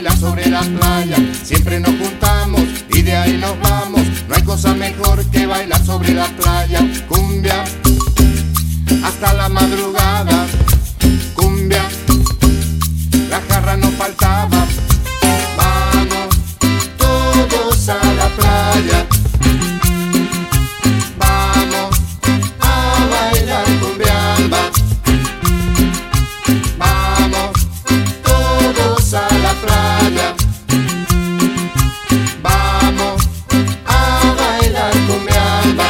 bailar sobre la playa. Siempre nos juntamos y de ahí nos vamos. No hay cosa mejor que bailar sobre la playa. Cumbia hasta la madrugada. Cumbia, la jarra no faltaba. Vamos todos a la playa. Vamos a bailar cumbiamba. Vamos todos a la playa. Vamos a bailar cumbiamba.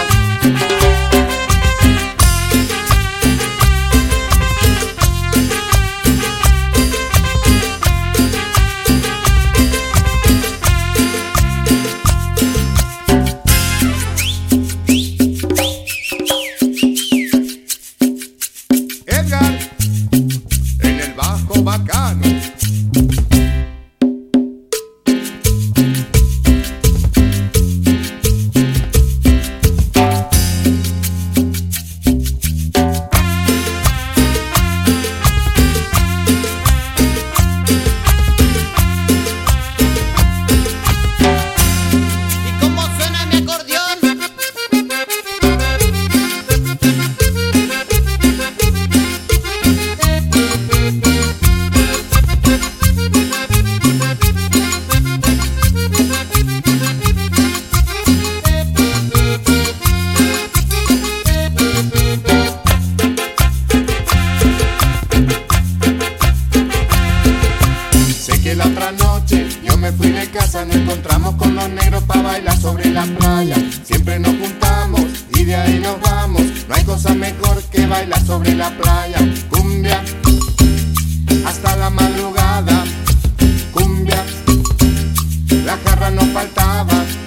Edgar, en el bajo bacano. ¿Y cómo suena mi acordeón? Sé que la otra noche yo me fui de casa, nos encontramos con los negros pa' bailar sobre la playa. Siempre nos juntamos y de ahí nos vamos. No hay cosa mejor que bailar sobre la playa. Cumbia hasta la madrugada. Cumbia, la jarra no faltaba.